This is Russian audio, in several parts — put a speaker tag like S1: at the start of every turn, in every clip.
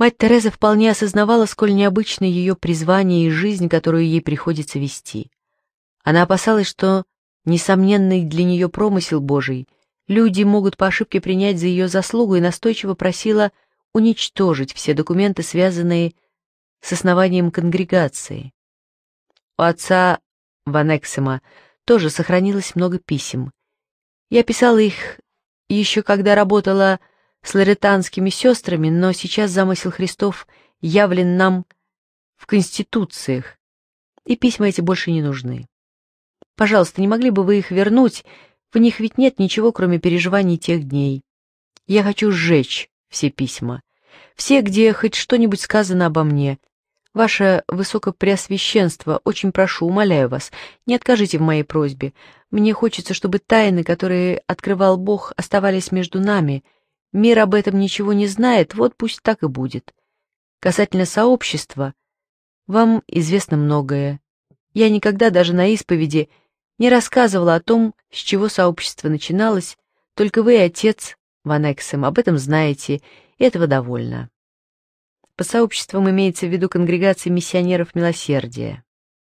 S1: Мать Тереза вполне осознавала, сколь необычно ее призвание и жизнь, которую ей приходится вести. Она опасалась, что несомненный для нее промысел Божий люди могут по ошибке принять за ее заслугу, и настойчиво просила уничтожить все документы, связанные с основанием конгрегации. У отца Ван Эксема тоже сохранилось много писем. Я писала их еще когда работала с лоретанскими сестрами, но сейчас замысел Христов явлен нам в конституциях, и письма эти больше не нужны. Пожалуйста, не могли бы вы их вернуть? В них ведь нет ничего, кроме переживаний тех дней. Я хочу сжечь все письма, все, где хоть что-нибудь сказано обо мне. Ваше Высокопреосвященство, очень прошу, умоляю вас, не откажите в моей просьбе. Мне хочется, чтобы тайны, которые открывал Бог, оставались между нами. Мир об этом ничего не знает, вот пусть так и будет. Касательно сообщества, вам известно многое. Я никогда даже на исповеди не рассказывала о том, с чего сообщество начиналось, только вы и отец Ван Эксем об этом знаете, и этого довольно. По сообществам имеется в виду конгрегация миссионеров милосердия.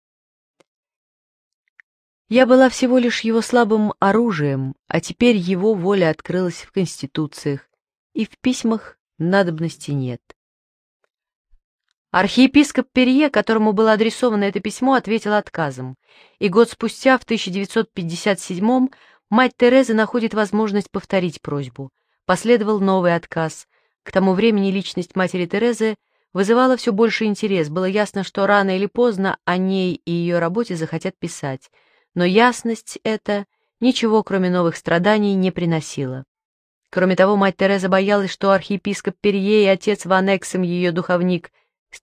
S1: Я была всего лишь его слабым оружием, а теперь его воля открылась в конституциях, и в письмах надобности нет. Архиепископ Перье, которому было адресовано это письмо, ответил отказом, и год спустя, в 1957-м, мать Терезы находит возможность повторить просьбу. Последовал новый отказ. К тому времени личность матери Терезы вызывала все больше интерес. Было ясно, что рано или поздно о ней и ее работе захотят писать. Но ясность эта ничего, кроме новых страданий, не приносила. Кроме того, мать Тереза боялась, что архиепископ Перье и отец Ван Эксем, ее духовник, с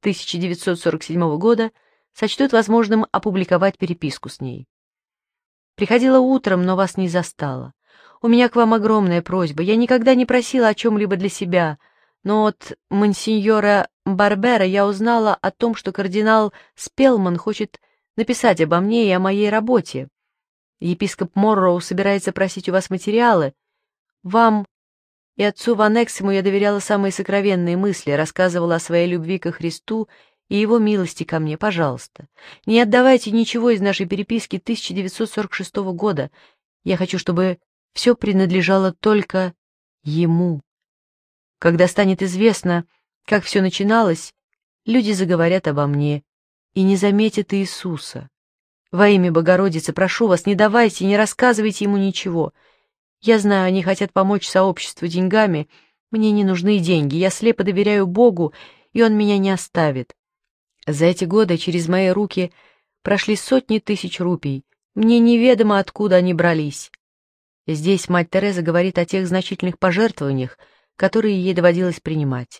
S1: 1947 года, сочтут возможным опубликовать переписку с ней. «Приходила утром, но вас не застала. У меня к вам огромная просьба. Я никогда не просила о чем-либо для себя, но от монсеньора Барбера я узнала о том, что кардинал Спелман хочет написать обо мне и о моей работе. Епископ Морроу собирается просить у вас материалы. Вам и отцу Ван Эксему я доверяла самые сокровенные мысли, рассказывала о своей любви ко Христу и его милости ко мне. Пожалуйста, не отдавайте ничего из нашей переписки 1946 года. Я хочу, чтобы все принадлежало только ему. Когда станет известно, как все начиналось, люди заговорят обо мне и не заметят Иисуса. Во имя Богородицы, прошу вас, не давайте, не рассказывайте ему ничего. Я знаю, они хотят помочь сообществу деньгами. Мне не нужны деньги. Я слепо доверяю Богу, и Он меня не оставит. За эти годы через мои руки прошли сотни тысяч рупий. Мне неведомо, откуда они брались. Здесь мать Тереза говорит о тех значительных пожертвованиях, которые ей доводилось принимать.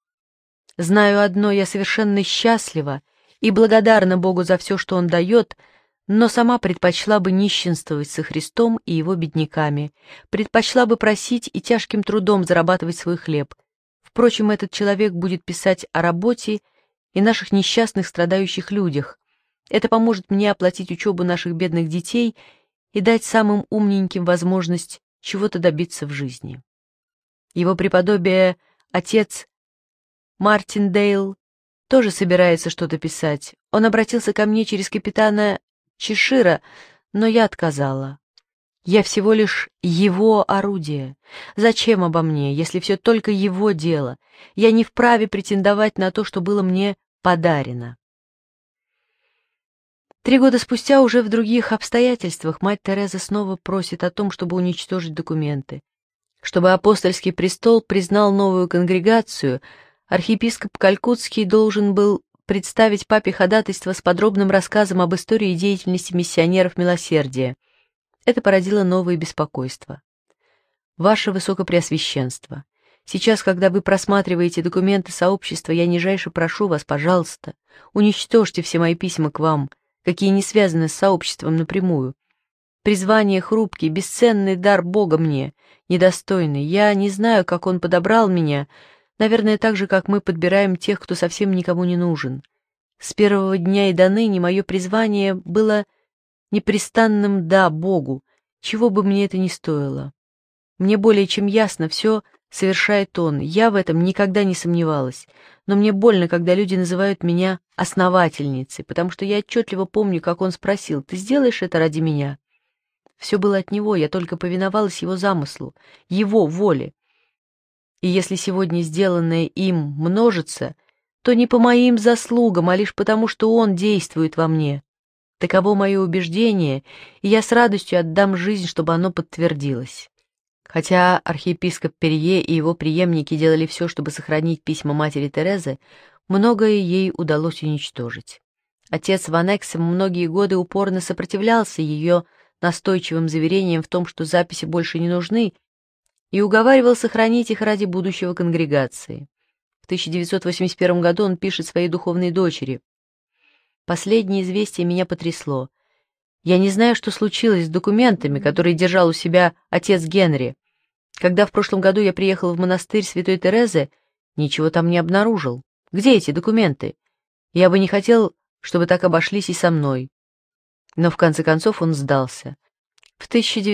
S1: Знаю одно, я совершенно счастлива и благодарна Богу за все, что Он дает, но сама предпочла бы нищенствовать со Христом и его бедняками, предпочла бы просить и тяжким трудом зарабатывать свой хлеб. Впрочем, этот человек будет писать о работе и наших несчастных страдающих людях. Это поможет мне оплатить учебу наших бедных детей и дать самым умненьким возможность чего-то добиться в жизни. Его преподобие, отец Мартиндейл, тоже собирается что-то писать. Он обратился ко мне через капитана Чешира, но я отказала. Я всего лишь его орудие. Зачем обо мне, если все только его дело? Я не вправе претендовать на то, что было мне подарено. 3 года спустя, уже в других обстоятельствах, мать Тереза снова просит о том, чтобы уничтожить документы. Чтобы апостольский престол признал новую конгрегацию, архиепископ Калькутский должен был представить папе ходатайство с подробным рассказом об истории и деятельности миссионеров милосердия. Это породило новые беспокойства. Ваше Высокопреосвященство, сейчас, когда вы просматриваете документы сообщества, я нижайше прошу вас, пожалуйста, уничтожьте все мои письма к вам, какие не связаны с сообществом напрямую. Призвание хрупкий, бесценный дар Бога мне, недостойный. Я не знаю, как Он подобрал меня, наверное, так же, как мы подбираем тех, кто совсем никому не нужен. С первого дня и до ныне мое призвание было непрестанным «да» Богу, чего бы мне это ни стоило. Мне более чем ясно, все совершает он. Я в этом никогда не сомневалась. Но мне больно, когда люди называют меня основательницей, потому что я отчетливо помню, как он спросил: «Ты сделаешь это ради меня?» Все было от него, я только повиновалась его замыслу, его воле. И если сегодня сделанное им множится, то не по моим заслугам, а лишь потому, что он действует во мне. Таково мое убеждение, и я с радостью отдам жизнь, чтобы оно подтвердилось. Хотя архиепископ Перье и его преемники делали все, чтобы сохранить письма матери Терезы, многое ей удалось уничтожить. Отец Ван Эксем многие годы упорно сопротивлялся ее настойчивым заверениям в том, что записи больше не нужны, и уговаривал сохранить их ради будущего конгрегации. В 1981 году он пишет своей духовной дочери: «Последнее известие меня потрясло. Я не знаю, что случилось с документами, которые держал у себя отец Генри. Когда в прошлом году я приехал в монастырь Святой Терезы, ничего там не обнаружил. Где эти документы? Я бы не хотел, чтобы так обошлись и со мной». Но в конце концов он сдался. В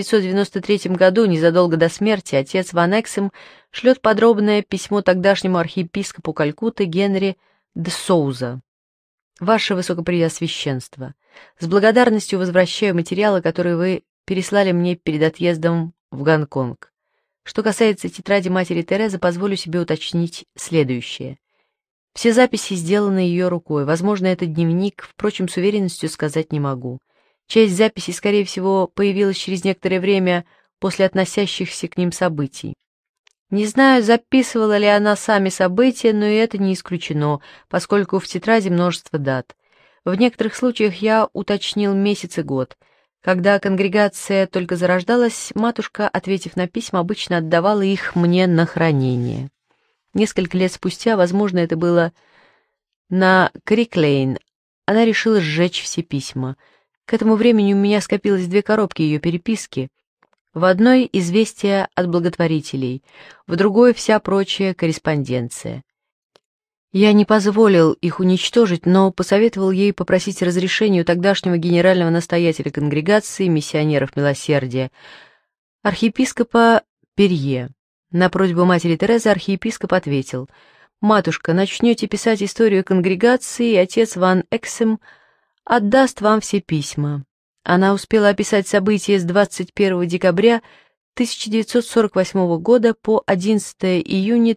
S1: 1993 году, незадолго до смерти, отец Ван Эксем шлет подробное письмо тогдашнему архиепископу Калькутты Генри де Соуза. «Ваше Высокопреосвященство, с благодарностью возвращаю материалы, которые вы переслали мне перед отъездом в Гонконг. Что касается тетради матери Терезы, позволю себе уточнить следующее. Все записи сделаны ее рукой, возможно, это дневник, впрочем, с уверенностью сказать не могу. Часть записей, скорее всего, появилась через некоторое время после относящихся к ним событий. Не знаю, записывала ли она сами события, но и это не исключено, поскольку в тетради множество дат. В некоторых случаях я уточнил месяц и год. Когда конгрегация только зарождалась, матушка, ответив на письма, обычно отдавала их мне на хранение. Несколько лет спустя, возможно, это было на Криклейн, она решила сжечь все письма. К этому времени у меня скопилось 2 коробки ее переписки. В одной известия от благотворителей, в другой вся прочая корреспонденция. Я не позволил их уничтожить, но посоветовал ей попросить разрешения у тогдашнего генерального настоятеля конгрегации миссионеров милосердия, архиепископа Перье. На просьбу матери Терезы архиепископ ответил: «Матушка, начнете писать историю конгрегации, и отец Ван Эксем отдаст вам все письма». Она успела описать события с 21 декабря 1948 года по 11 июня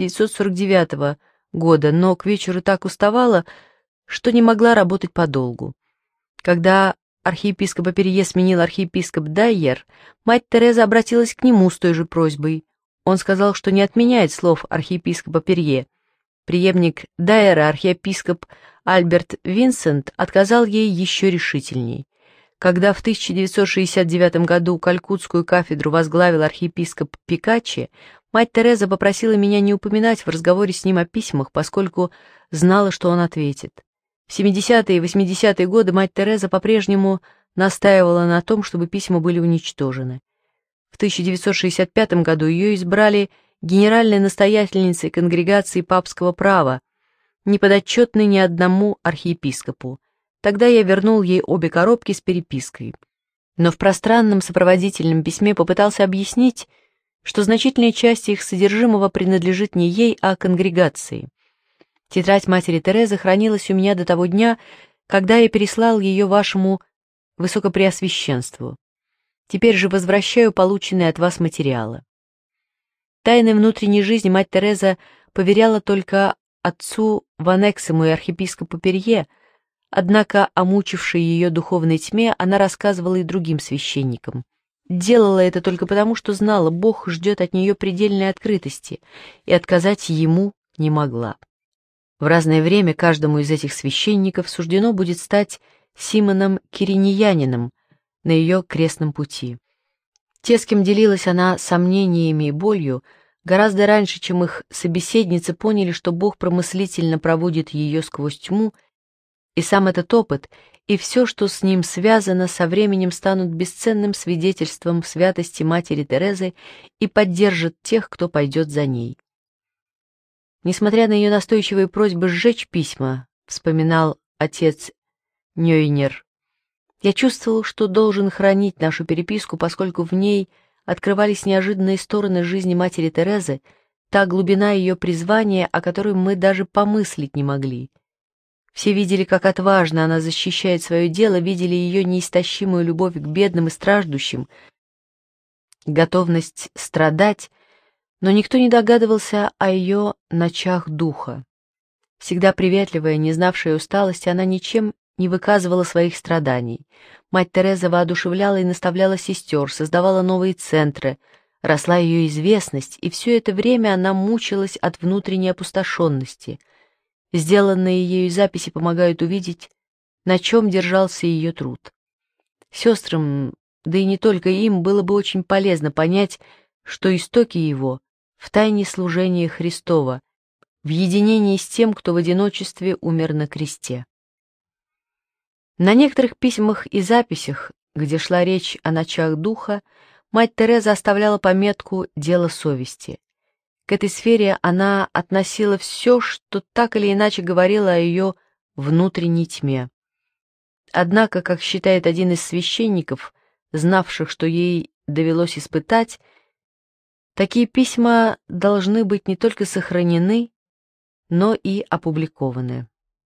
S1: 1949 года, но к вечеру так уставала, что не могла работать подолгу. Когда архиепископа Перье сменил архиепископ Дайер, мать Тереза обратилась к нему с той же просьбой. Он сказал, что не отменяет слов архиепископа Перье. Преемник Дайера, архиепископ Альберт Винсент, отказал ей еще решительней. Когда в 1969 году Калькутскую кафедру возглавил архиепископ Пикачи, мать Тереза попросила меня не упоминать в разговоре с ним о письмах, поскольку знала, что он ответит. В 70-е и 80-е годы мать Тереза по-прежнему настаивала на том, чтобы письма были уничтожены. В 1965 году ее избрали генеральной настоятельницей конгрегации папского права, не подотчетной ни одному архиепископу. Тогда я вернул ей обе коробки с перепиской. Но в пространном сопроводительном письме попытался объяснить, что значительная часть их содержимого принадлежит не ей, а конгрегации. Тетрадь матери Терезы хранилась у меня до того дня, когда я переслал ее вашему Высокопреосвященству. Теперь же возвращаю полученные от вас материалы. Тайны внутренней жизни мать Тереза поверяла только отцу Ван Эксему и архиепископу Перье, однако о мучившей ее духовной тьме она рассказывала и другим священникам. Делала это только потому, что знала, Бог ждет от нее предельной открытости, и отказать ему не могла. В разное время каждому из этих священников суждено будет стать Симоном Кириниянином на ее крестном пути. Те, с кем делилась она сомнениями и болью, гораздо раньше, чем их собеседницы, поняли, что Бог промыслительно проводит ее сквозь тьму, и сам этот опыт, и все, что с ним связано, со временем станут бесценным свидетельством в святости матери Терезы и поддержат тех, кто пойдет за ней. Несмотря на ее настойчивые просьбы сжечь письма, вспоминал отец Нёйнер, я чувствовал, что должен хранить нашу переписку, поскольку в ней открывались неожиданные стороны жизни матери Терезы, та глубина ее призвания, о которой мы даже помыслить не могли. Все видели, как отважно она защищает свое дело, видели ее неистощимую любовь к бедным и страждущим, готовность страдать, но никто не догадывался о ее ночах духа. Всегда приветливая, не знавшая усталости, она ничем не выказывала своих страданий. Мать Тереза воодушевляла и наставляла сестер, создавала новые центры, росла ее известность, и все это время она мучилась от внутренней опустошенности. Сделанные ею записи помогают увидеть, на чем держался ее труд. Сестрам, да и не только им, было бы очень полезно понять, что истоки его в тайне служения Христова, в единении с тем, кто в одиночестве умер на кресте. На некоторых письмах и записях, где шла речь о ночах духа, мать Тереза оставляла пометку «Дело совести». К этой сфере она относила все, что так или иначе говорило о ее внутренней тьме. Однако, как считает один из священников, знавших, что ей довелось испытать, такие письма должны быть не только сохранены, но и опубликованы.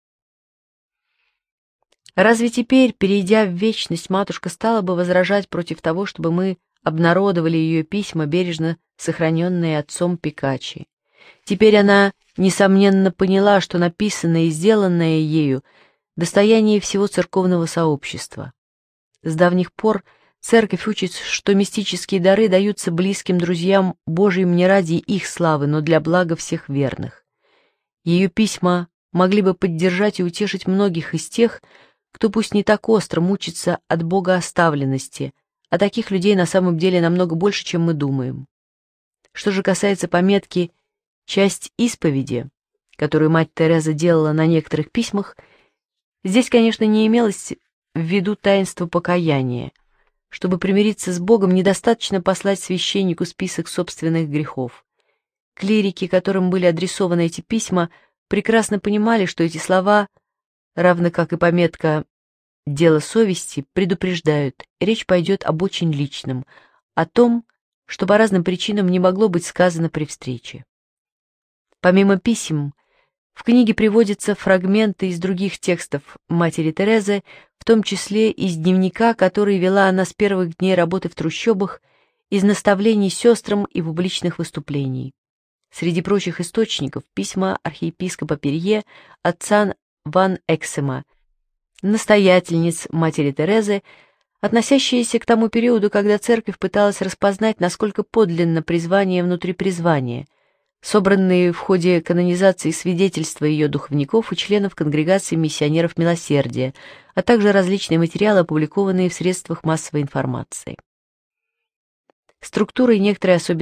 S1: Разве теперь, перейдя в вечность, матушка стала бы возражать против того, чтобы мы обнародовали ее письма, бережно сохраненные отцом Пикачи? Теперь она, несомненно, поняла, что написанное и сделанное ею — достояние всего церковного сообщества. С давних пор церковь учит, что мистические дары даются близким друзьям Божьим не ради их славы, но для блага всех верных. Ее письма могли бы поддержать и утешить многих из тех, кто пусть не так остро мучится от богооставленности, а таких людей на самом деле намного больше, чем мы думаем. Что же касается пометки «Часть исповеди», которую мать Тереза делала на некоторых письмах, здесь, конечно, не имелось в виду таинство покаяния. Чтобы примириться с Богом, недостаточно послать священнику список собственных грехов. Клирики, которым были адресованы эти письма, прекрасно понимали, что эти слова, равно как и пометка «Дело совести», предупреждают, речь пойдет об очень личном, о том, что по разным причинам не могло быть сказано при встрече. Помимо писем, в книге приводятся фрагменты из других текстов матери Терезы, в том числе из дневника, который вела она с первых дней работы в трущобах, из наставлений сестрам и публичных выступлений. Среди прочих источников письма архиепископа Перье, отца Ван Эксема, настоятельниц матери Терезы, относящиеся к тому периоду, когда церковь пыталась распознать, насколько подлинно призвание внутри призвания, собранные в ходе канонизации свидетельства ее духовников и членов конгрегации миссионеров милосердия, а также различные материалы, опубликованные в средствах массовой информации. Структура и некоторые особенности